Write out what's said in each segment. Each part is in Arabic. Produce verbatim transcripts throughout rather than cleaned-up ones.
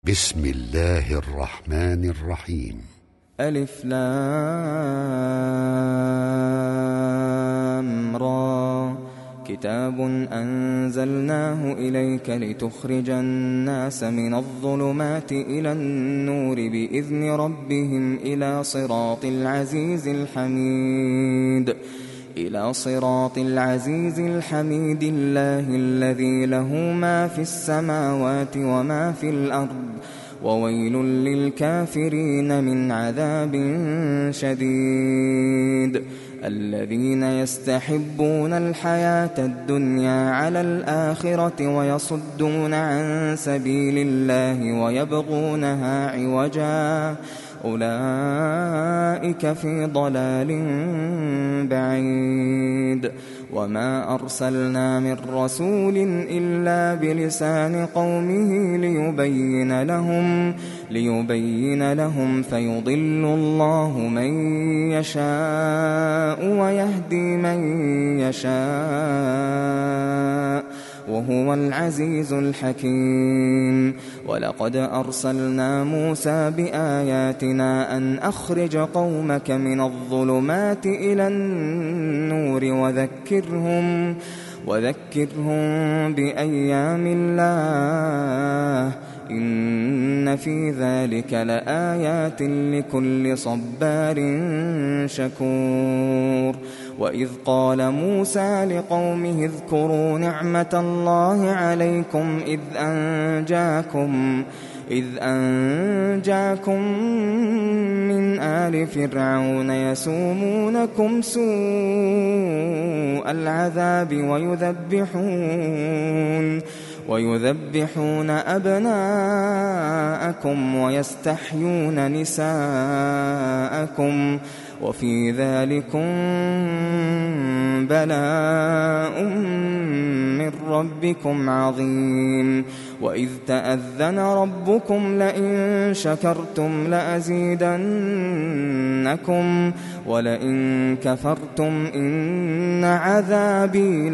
بسم الله الرحمن الرحيم. ألف لام را. كتاب أنزلناه إليك لتخرج الناس من الظلمات إلى النور بإذن ربهم إلى صراط العزيز الحميد إلى صراط العزيز الحميد الله الذي له ما في السماوات وما في الأرض وويل للكافرين من عذاب شديد. الذين يستحبون الحياة الدنيا على الآخرة ويصدون عن سبيل الله ويبغونها عوجا أولئك في ضلال بعيد. وما أرسلنا من رسول إلا بلسان قومه ليبين لهم ليبين لهم فيضل الله من يشاء ويهدي من يشاء وهو العزيز الحكيم. ولقد أرسلنا موسى بآياتنا أن أخرج قومك من الظلمات إلى النور وذكرهم وذكرهم بأيام الله إن في ذلك لآيات لكل صبار شكور. وإذ قال موسى لقومه اذكروا نعمة الله عليكم إذ أنجاكم إذ أنجاكم من آل فرعون يسومونكم سوء العذاب ويذبحون ويذبحون أبناءكم ويستحيون نساءكم وفي ذلكم بلاء من ربكم عظيم. وإذ تأذن ربكم لئن شكرتم لأزيدنكم ولئن كفرتم إن عذابي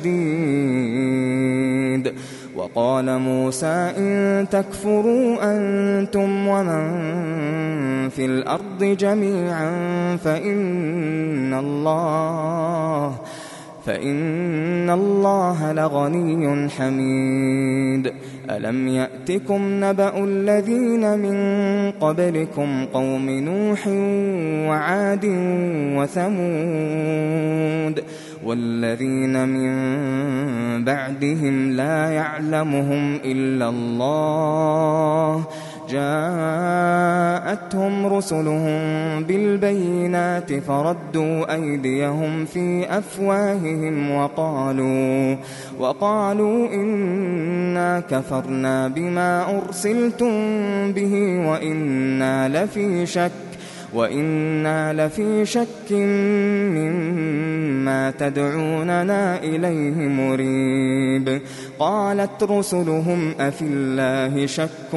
لشديد. وقال موسى إن تكفروا أنتم ومن في الأرض جميعا فإن الله فإن الله لغني حميد. ألم يأتكم نبأ الذين من قبلكم قوم نوح وعاد وثمود والذين من بعدهم لا يعلمهم إلا الله جاءتهم رسلهم بالبينات فردوا أيديهم في أفواههم وقالوا وقالوا إنا كفرنا بما أرسلتم به وإنا لفي شك وإنا لفي شك مما تدعوننا إليه مريب. قالت رسلهم أفي الله شك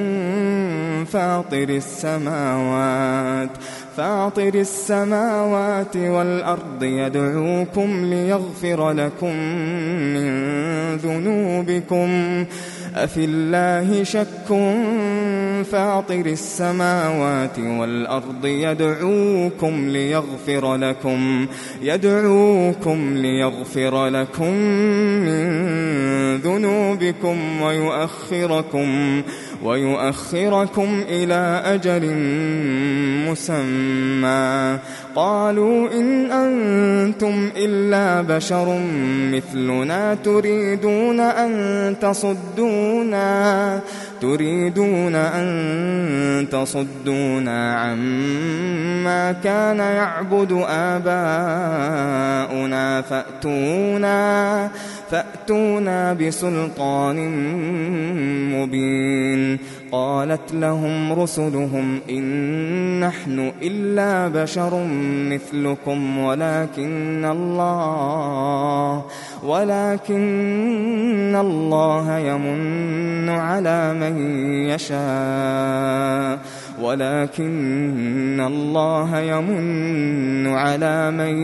فاطر السماوات فاطر السماوات والأرض يدعوكم ليغفر لكم من ذنوبكم أفي الله شك فاطر السماوات والأرض يدعوكم ليغفر لكم يدعوكم ليغفر لكم من ذنوبكم ويؤخركم ويؤخركم إلى أجل مسمى. قالوا إن أنتم إلا بشر مثلنا تريدون أن تصدونا تريدون أن تصدونا عما كان يعبد آباؤنا فأتونا فأتونا بسلطان مبين. قالت لهم رسلهم إن نحن إلا بشر مثلكم ولكن الله ولكن الله يمن على من يشاء ولكن الله يمن على من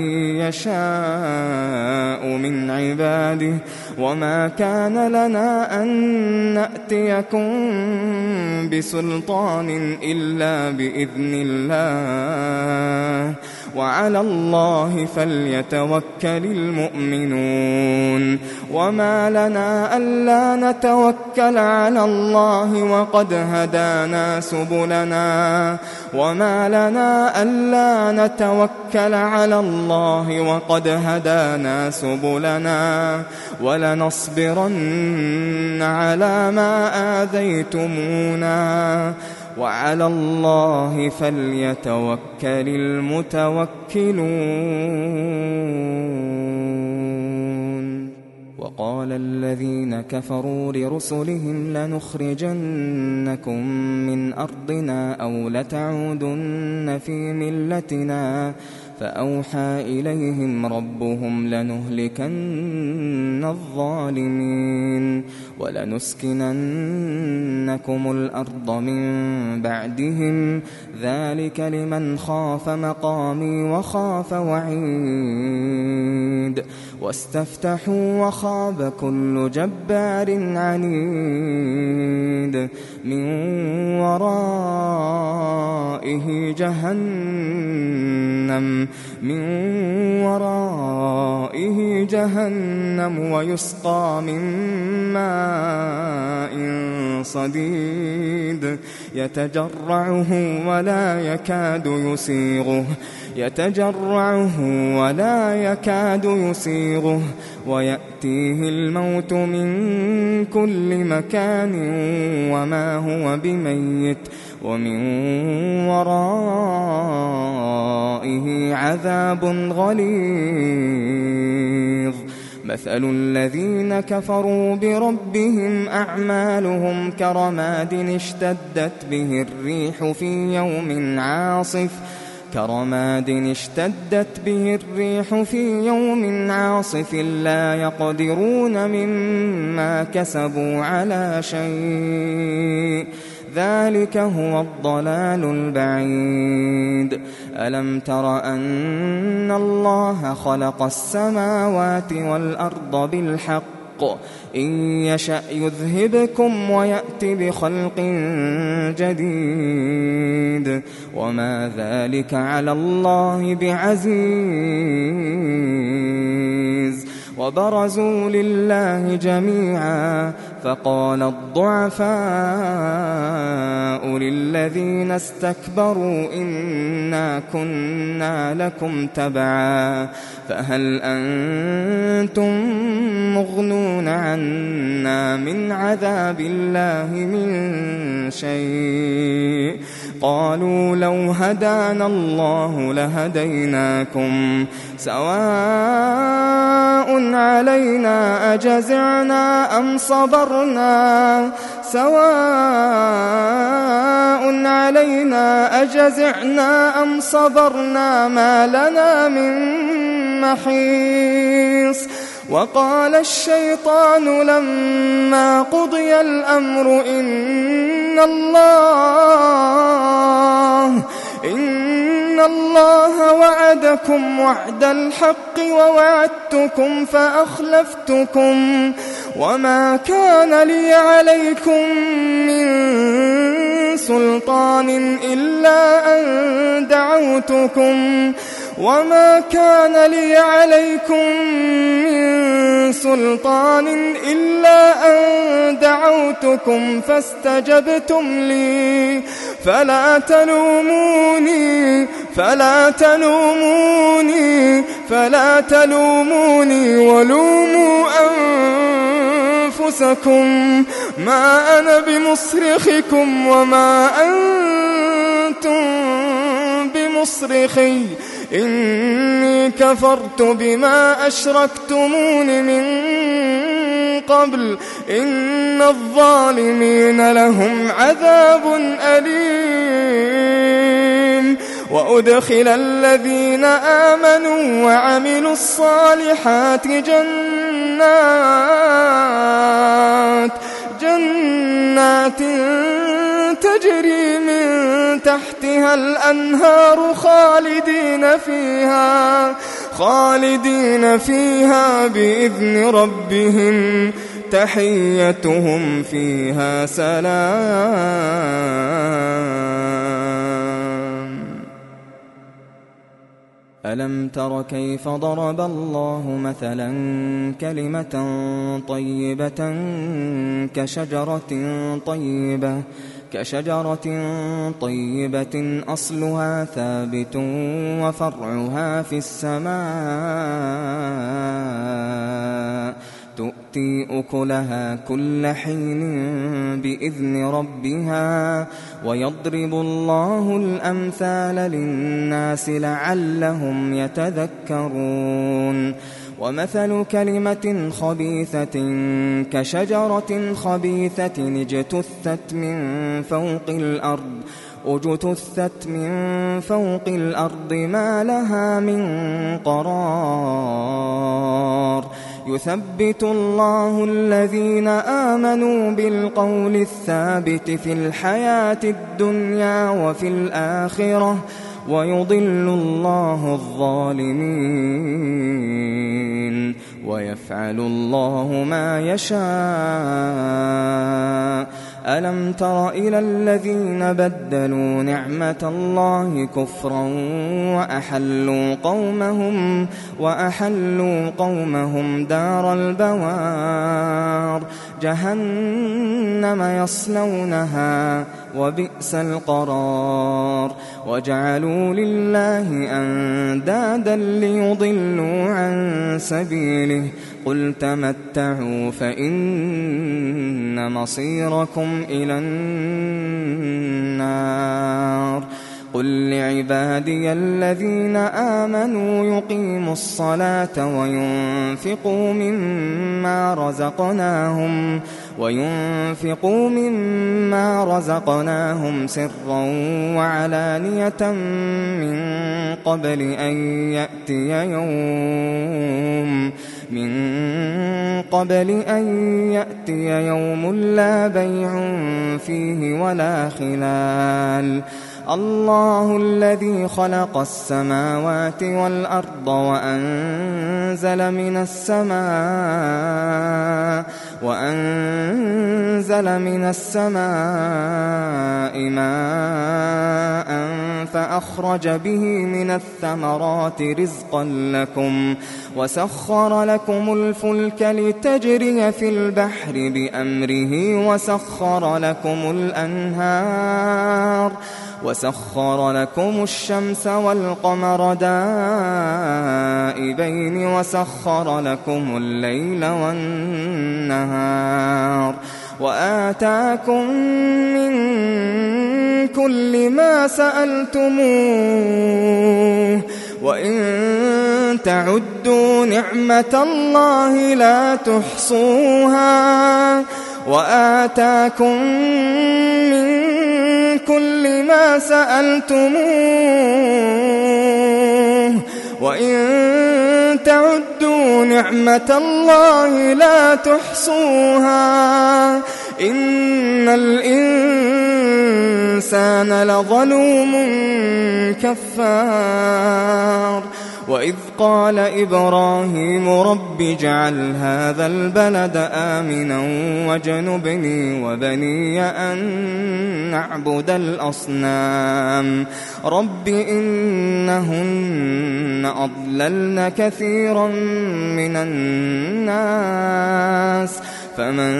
يشاء من عباده وما كان لنا أن نأتيكم بسلطان إلا بإذن الله وعلى الله فليتوكل المؤمنون وما لنا ألا نتوكل على الله وقد هدانا سبلنا وما لنا ألا نتوكل على الله وقد هدانا سبلنا ولنصبرن على ما آذيتمونا وعلى الله فليتوكل المتوكلون. وقال الذين كفروا لرسلهم لنخرجنكم من أرضنا أو لتعودن في ملتنا فأوحى إليهم ربهم لنهلكن الظالمين ولنسكننكم الأرض من بعدهم ذلك لمن خاف مقامي وخاف وعيد واستفتحوا وخاب كل جبار عنيد من ورائه جهنم من ورائه جهنم ويسقى من ماء صديد يتجرعه ولا يكاد يسيغه يتجرعه ولا يكاد يسيغه ويأتيه الموت من كل مكان وما هو بميت ومن ورائه عذاب غليظ. مثل الذين كفروا بربهم أعمالهم كرماد اشتدت به الريح في يوم عاصف كرماد اشتدت به الريح في يوم عاصف لا يقدرون مما كسبوا على شيء ذلك هو الضلال البعيد. ألم تر أن الله خلق السماوات والأرض بالحق إن يشأ يذهبكم ويأت بخلق جديد وما ذلك على الله بعزيز. وبرزوا لله جميعا فقال الضعفاء للذين استكبروا إنا كنا لكم تبعا فهل أنتم مغنون عنا من عذاب الله من شيء قالوا لو هدانا الله لهديناكم سواء علينا أجزعنا أم صبرنا سواء علينا أجزعنا أم صبرنا ما لنا من محيص. وقال الشيطان لما قضي الأمر إن الله إن الله وعدكم وعد الحق ووعدتكم فأخلفتكم وما كان لي عليكم من سلطان إلا أن دعوتكم وما كان لي عليكم من سلطان إلا أن دعوتكم فاستجبتم لي فلا تلوموني فلا تلوموني فلا تلوموني ولوموا أنفسكم ما أنا بمصرخكم وما أنتم بمصرخي إني كفرت بما أشركتمون من قبل إن الظالمين لهم عذاب أليم. وأدخل الذين آمنوا وعملوا الصالحات جنات جنات تجري من تحتها الأنهار خالدين فيها خالدين فيها بإذن ربهم تحيتهم فيها سلام. ألم تر كيف ضرب الله مثلا كلمة طيبة كشجرة طيبة كشجرة طيبة أصلها ثابت وفرعها في السماء تؤتي أكلها كل حين بإذن ربها ويضرب الله الأمثال للناس لعلهم يتذكرون ومثل كلمة خبيثة كشجرة خبيثة اجتثت من فوق الأرض اجتثت من فوق الأرض ما لها من قرار يثبت الله الذين آمنوا بالقول الثابت في الحياة الدنيا وفي الآخرة ويضل الله الظالمين ويفعل الله ما يشاء ألم تر إلى الذين بدلوا نعمة الله كفرا وأحلوا قومهم وأحلوا قومهم دار البوار جهنم يصلونها وبئس القرار وجعلوا لله أندادا ليضلوا عن سبيله قل تمتعوا فإن مصيركم إلى النار قل لعبادي الذين آمنوا يقيموا الصلاة وينفقوا مما رزقناهم وينفقوا مما رزقناهم سرا وعلانية من قبل أن يأتي يوم من قبل أن يأتي يوم لا بيع فيه ولا خلال الله الذي خلق السماوات والأرض وأنزل من السماء وأنزل من السماء ماء فأخرج به من الثمرات رزقا لكم وسخر لكم الفلك لتجري في البحر بأمره وسخر لكم الأنهار وسخر لكم الشمس والقمر دائبين وسخر لكم الليل والنهار وآتاكم من كل ما سألتموه وإن تعدوا نعمة الله لا تحصوها وآتاكم من كل ما سألتموه وإن تعدوا نعمة الله لا تحصوها إن الإنسان لظلوم كفار وإذ قال إبراهيم رب اجعل هذا البلد آمنا واجنبني وبني أن نعبد الأصنام رب إنهن أضللن كثيرا من الناس فمن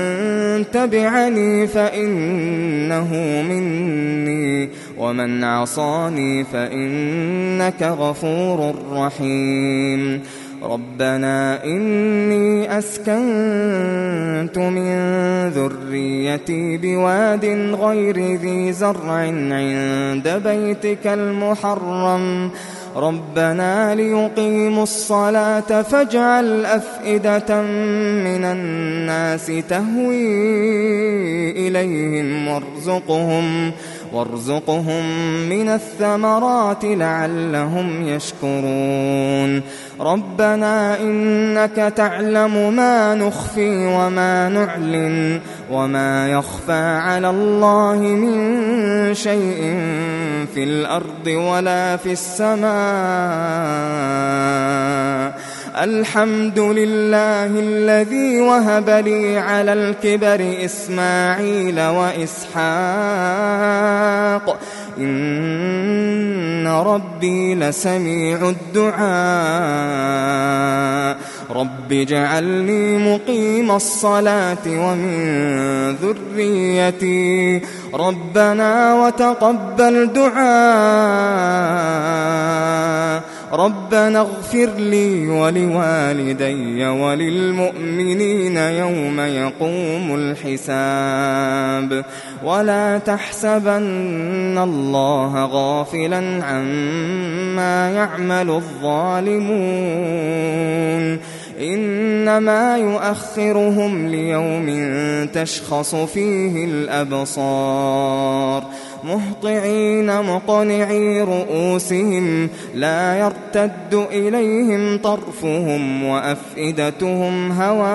تبعني فإنه مني ومن عصاني فإنك غفور رحيم ربنا إني أسكنت من ذريتي بواد غير ذي زرع عند بيتك المحرم ربنا ليقيموا الصلاة فاجعل أفئدة من الناس تهوي إليهم وارزقهم وارزقهم من الثمرات لعلهم يشكرون ربنا إنك تعلم ما نخفي وما نعلن وما يخفى على الله من شيء في الأرض ولا في السماء الحمد لله الذي وهب لي على الكبر إسماعيل وإسحاق إن ربي لسميع الدعاء رب اجعلني مقيم الصلاة ومن ذريتي ربنا وتقبل دعاء ربنا اغفر لي ولوالدي وللمؤمنين يوم يقوم الحساب ولا تحسبن الله غافلا عما يعمل الظالمون إنما يؤخرهم ليوم تشخص فيه الأبصار مهطعين مقنعي رؤوسهم لا يرتد إليهم طرفهم وأفئدتهم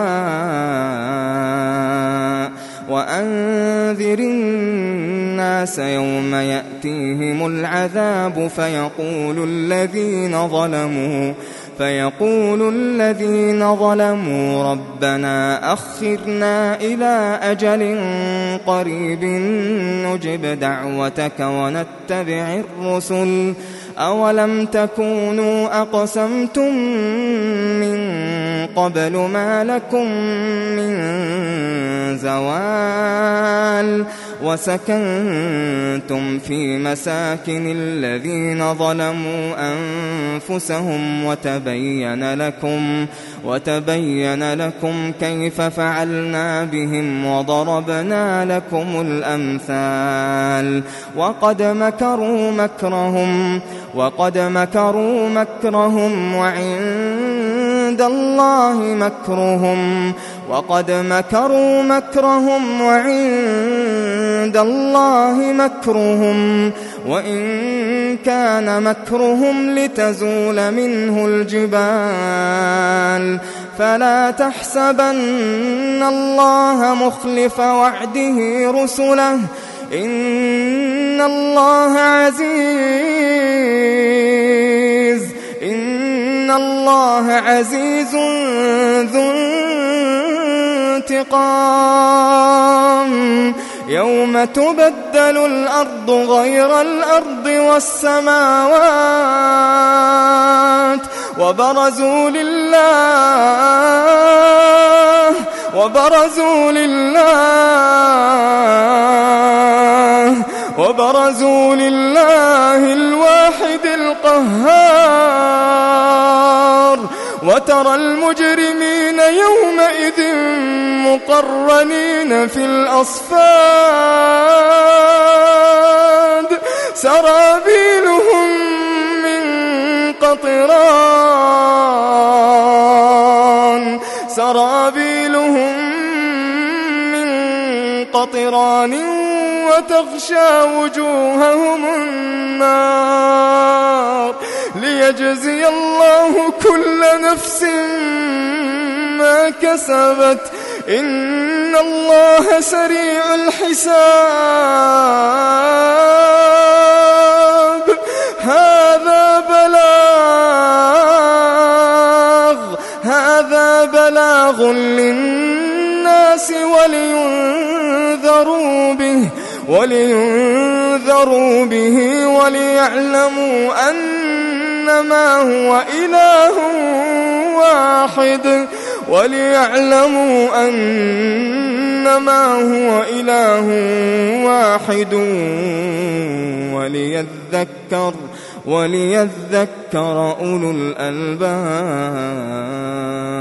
هواء وأنذر الناس يوم يأتيهم العذاب فيقول الذين ظلموا فيقول الذين ظلموا ربنا أخرنا إلى أجل قريب نجب دعوتك ونتبع الرسل أولم تكونوا أقسمتم من قبل ما لكم من زوال وسكنتم في مساكن الذين ظلموا أنفسهم وتبين لكم وتبين لكم كيف فعلنا بهم وضربنا لكم الأمثال وقد مكروا مكرهم وقد مكروا مكرهم وعند الله مكرهم وقد مكروا مكرهم وعند الله مكرهم وإن كان مكرهم لتزول منه الجبال فلا تحسبن الله مخلف وعده رسله إن الله عزيز إن الله عزيز ذو انتقام يوم تبدل الأرض غير الأرض والسماوات وبرزوا لله وبرزوا لله وبرزوا لله الواحد القهار وترى المجرمين يومئذ مقرنين في الأصفاد سرابيلهم من قطران سرابيلهم من قطران وتغشى وجوههم النار ليجزي الله كل نفس ما كسبت إن الله سريع الحساب هذا بلاغ هذا بلاغ للناس ولينذروا به ولينذروا به وليعلموا أنما هو إله واحد وليعلموا أنما هو إله واحد وليذكر وليذكر أولو الألباب.